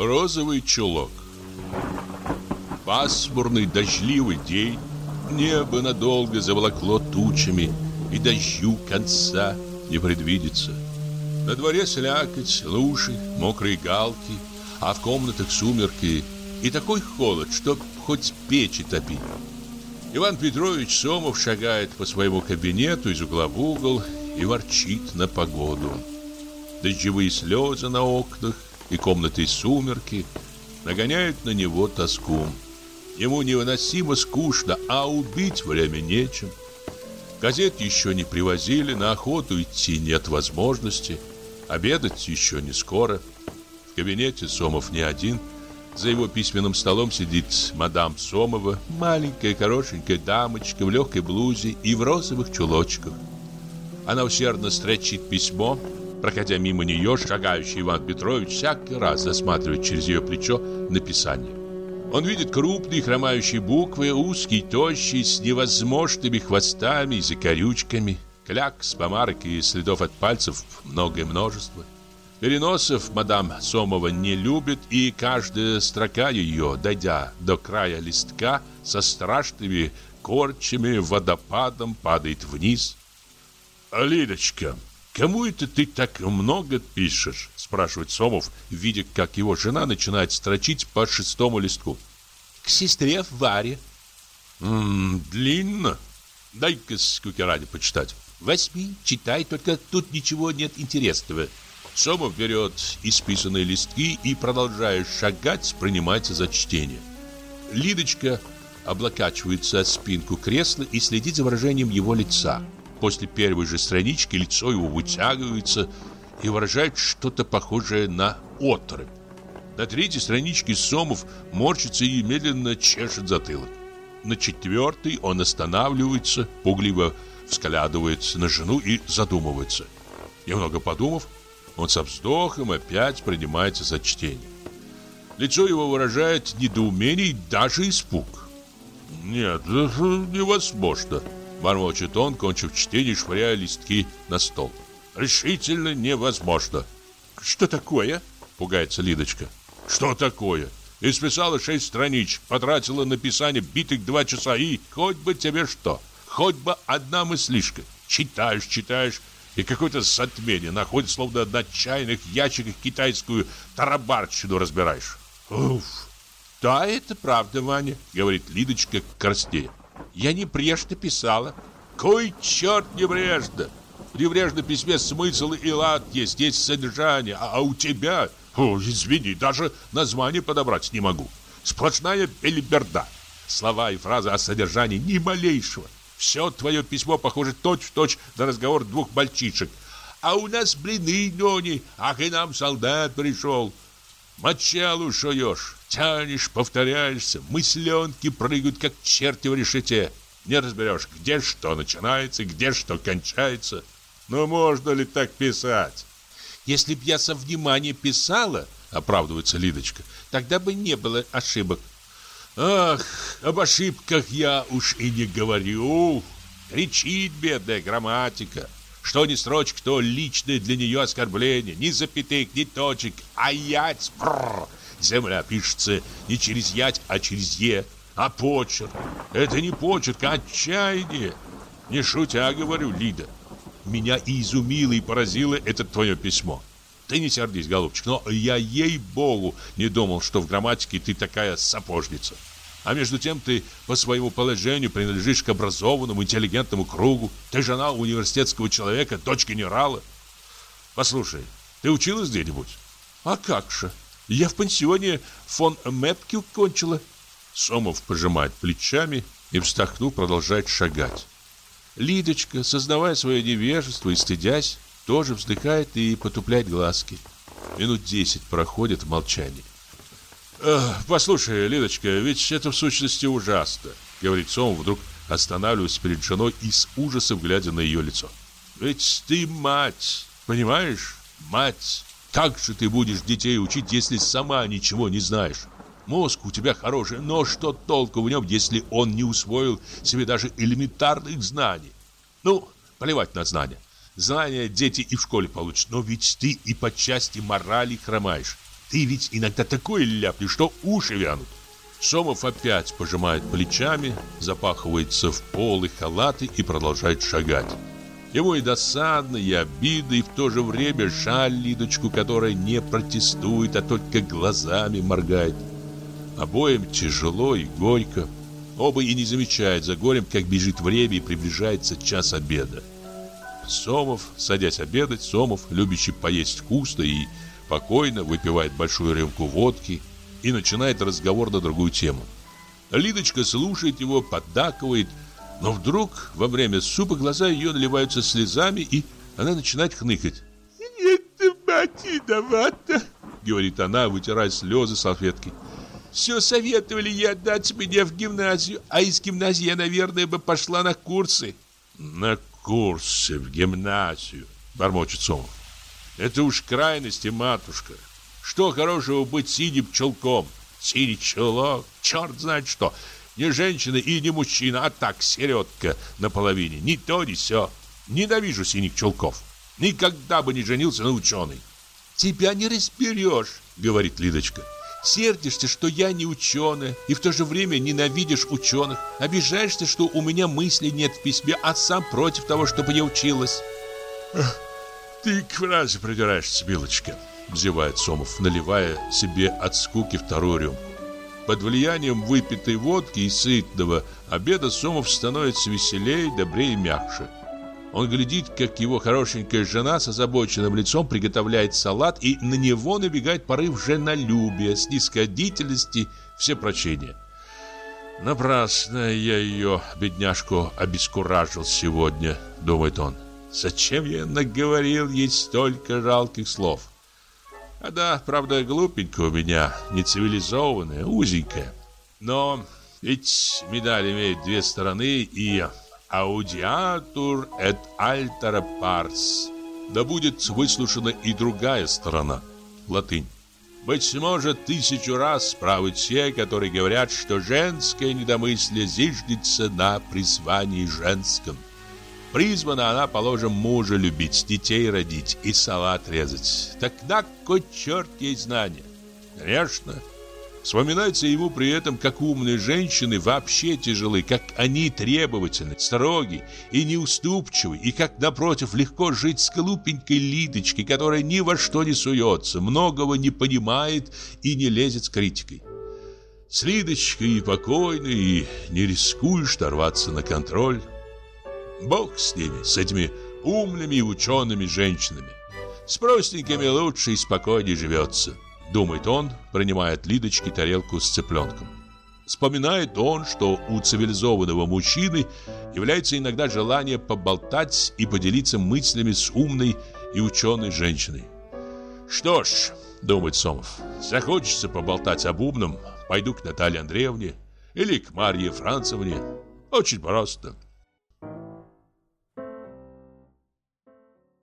Розовый чулок. Пасмурный дождливый день. Небо надолго заволокло тучами, и дождю конца не предвидится. На дворе слякоть, лужи, мокрые галки, а в комнатах сумерки и такой холод, что хоть печи топи. Иван Петрович Сомов шагает по своему кабинету из угла в угол и ворчит на погоду. Дождевые слезы на окнах и комнаты сумерки нагоняют на него тоску. Ему невыносимо скучно, а убить время нечем. Газет еще не привозили, на охоту идти нет возможности, обедать еще не скоро. В кабинете Сомов не один. За его письменным столом сидит мадам Сомова, маленькая хорошенькая дамочка в легкой блузе и в розовых чулочках. Она усердно строчит письмо. Проходя мимо нее, шагающий Иван Петрович всякий раз засматривает через ее плечо написание. Он видит крупные хромающие буквы, узкие, тощие, с невозможными хвостами и закорючками, клякс, помарок и следов от пальцев многое множество. Переносов мадам Сомова не любит, и каждая строка ее, дойдя до края листка, со страшными корчами водопадом падает вниз. «Лидочка, кому это ты так много пишешь?» — спрашивает Сомов, видя, как его жена начинает строчить по 6-му листку. «К сестре Варе». Длинно. Дай-ка скуки ради почитать». «Возьми, читай, только тут ничего нет интересного». Сомов берет исписанные листки и, продолжая шагать, принимается за чтение. Лидочка облокачивается о спинку кресла и следит за выражением его лица. После первой же странички лицо его вытягивается и выражает что-то похожее на оторопь. На 3-й страничке Сомов морщится и медленно чешет затылок. На 4-й он останавливается, пугливо взглядывает на жену и задумывается. Немного подумав, он со вздохом опять принимается за чтение. Лицо его выражает недоумение и даже испуг. «Нет, это невозможно», — бормочет он, кончив чтение, швыряя листки на стол. «Решительно невозможно». «Что такое?» — пугается Лидочка. «Что такое? Исписала 6 страничек, потратила на писание битых 2 часа и хоть бы тебе что, хоть бы одна мыслишка. Читаешь, и какое-то затмение находит, словно на чайных ящиках китайскую тарабарщину разбираешь». «Уф!» «Да, это правда, Ваня», — говорит Лидочка краснея. «Я небрежно писала». «Кой черт небрежно? В небрежном письме смысл и лад есть содержание, а у тебя, извини, даже название подобрать не могу. Сплошная белиберда. Слова и фразы о содержании ни малейшего. Все твое письмо похоже точь-в-точь на разговор 2 мальчишек. А у нас блины, Нони, ах, и нам солдат пришел. Мочалу шуешь, тянешь, повторяешься, мысленки прыгают, как черти в решете. Не разберешь, где что начинается, где что кончается. Ну, можно ли так писать?» «Если б я со вниманием писала, — оправдывается Лидочка, — тогда бы не было ошибок». «Ах, об ошибках я уж и не говорю. Кричит бедная грамматика. Что ни строчек, то личное для нее оскорбление. Ни запятых, ни точек. А ять, бррр. Земля пишется не через ять, а через е. А почерк — это не почерк, а отчаяние. Не шутя говорю, Лида. Меня и изумило, и поразило это твое письмо. Ты не сердись, голубчик, но я, ей-богу, не думал, что в грамматике ты такая сапожница. А между тем ты по своему положению принадлежишь к образованному, интеллигентному кругу. Ты жена университетского человека, дочь генерала. Послушай, ты училась где-нибудь?» «А как же? Я в пансионе фон Метке кончила». Сомов пожимает плечами и, вздохнув, продолжает шагать. Лидочка, сознавая свое невежество и стыдясь, тоже вздыхает и потупляет глазки. Минут 10 проходит в молчании. «Послушай, Лидочка, ведь это в сущности ужасно», — говорит Сомов, вдруг останавливаясь перед женой и с ужасом глядя на ее лицо. «Ведь ты мать, понимаешь? Мать. Как же ты будешь детей учить, если сама ничего не знаешь? Мозг у тебя хороший, но что толку в нем, если он не усвоил себе даже элементарных знаний? Ну, плевать на знания. Знания дети и в школе получат, но ведь ты и по части морали хромаешь. Ты ведь иногда такое ляпнешь, что уши вянут. Сомов опять пожимает плечами, запахивается в полы халаты и продолжает шагать. Ему и досадно, и обидно, и в то же время жаль Лидочку, которая не протестует, а только глазами моргает. Обоим тяжело и горько. Оба и не замечают за горем, как бежит время и приближается час обеда. Сомов, садясь обедать, Сомов, любящий поесть вкусно и спокойно, выпивает большую рюмку водки и начинает разговор на другую тему. Лидочка слушает его, поддакивает, но вдруг во время супа глаза ее наливаются слезами, и она начинает хныкать. «Нет, мать, виновата», — говорит она, вытирая слезы салфеткой. «Все советовали ей отдать меня в гимназию, а из гимназии я, наверное, бы пошла на курсы». «На курсы, в гимназию», — бормочет Сомов. «Это уж крайности, матушка. Что хорошего быть синим чулком? Синий чулок, черт знает что. Не женщина и не мужчина, а так середка наполовине. Ни то, ни сё. Ненавижу синих чулков. Никогда бы не женился на ученой». «Тебя не разберешь», — говорит Лидочка. «Сердишься, что я не ученая, и в то же время ненавидишь ученых. Обижаешься, что у меня мыслей нет в письме, а сам против того, чтобы я училась». «Ты к фразе придираешься, милочка», — зевает Сомов, наливая себе от скуки вторую рюмку. Под влиянием выпитой водки и сытного обеда Сомов становится веселее, добрее и мягче. Он глядит, как его хорошенькая жена с озабоченным лицом приготовляет салат, и на него набегает порыв женолюбия, снисходительности, всепрощения. «Напрасно я ее, бедняжку, обескуражил сегодня», — думает он. «Зачем я наговорил ей столько жалких слов? Она, правда, глупенькая у меня, нецивилизованная, узенькая. Но ведь медаль имеет две стороны, и аудиатур et altera pars. Да будет выслушана и другая сторона. Латынь. Быть может, 1000 раз правы те, которые говорят, что женское недомыслие зиждется на призвании женском. Призвана она, положим, мужа любить, детей родить и салат резать. Так на кой черт ей знания? Конечно. Вспоминается ему при этом, как умные женщины вообще тяжелы, как они требовательны, строги и неуступчивы, и как, напротив, легко жить с глупенькой Лидочкой, которая ни во что не суется, многого не понимает и не лезет с критикой. С Лидочкой и покойно, и не рискуешь дорваться на контроль. Бог с ними, с этими умными и учеными женщинами. С простенькими лучше и спокойнее живется, думает он, принимая от Лидочки тарелку с цыпленком. Вспоминает он, что у цивилизованного мужчины является иногда желание поболтать и поделиться мыслями с умной и ученой женщиной. «Что ж, — думает Сомов, — захочется поболтать об умном, пойду к Наталье Андреевне или к Марье Францевне. Очень просто.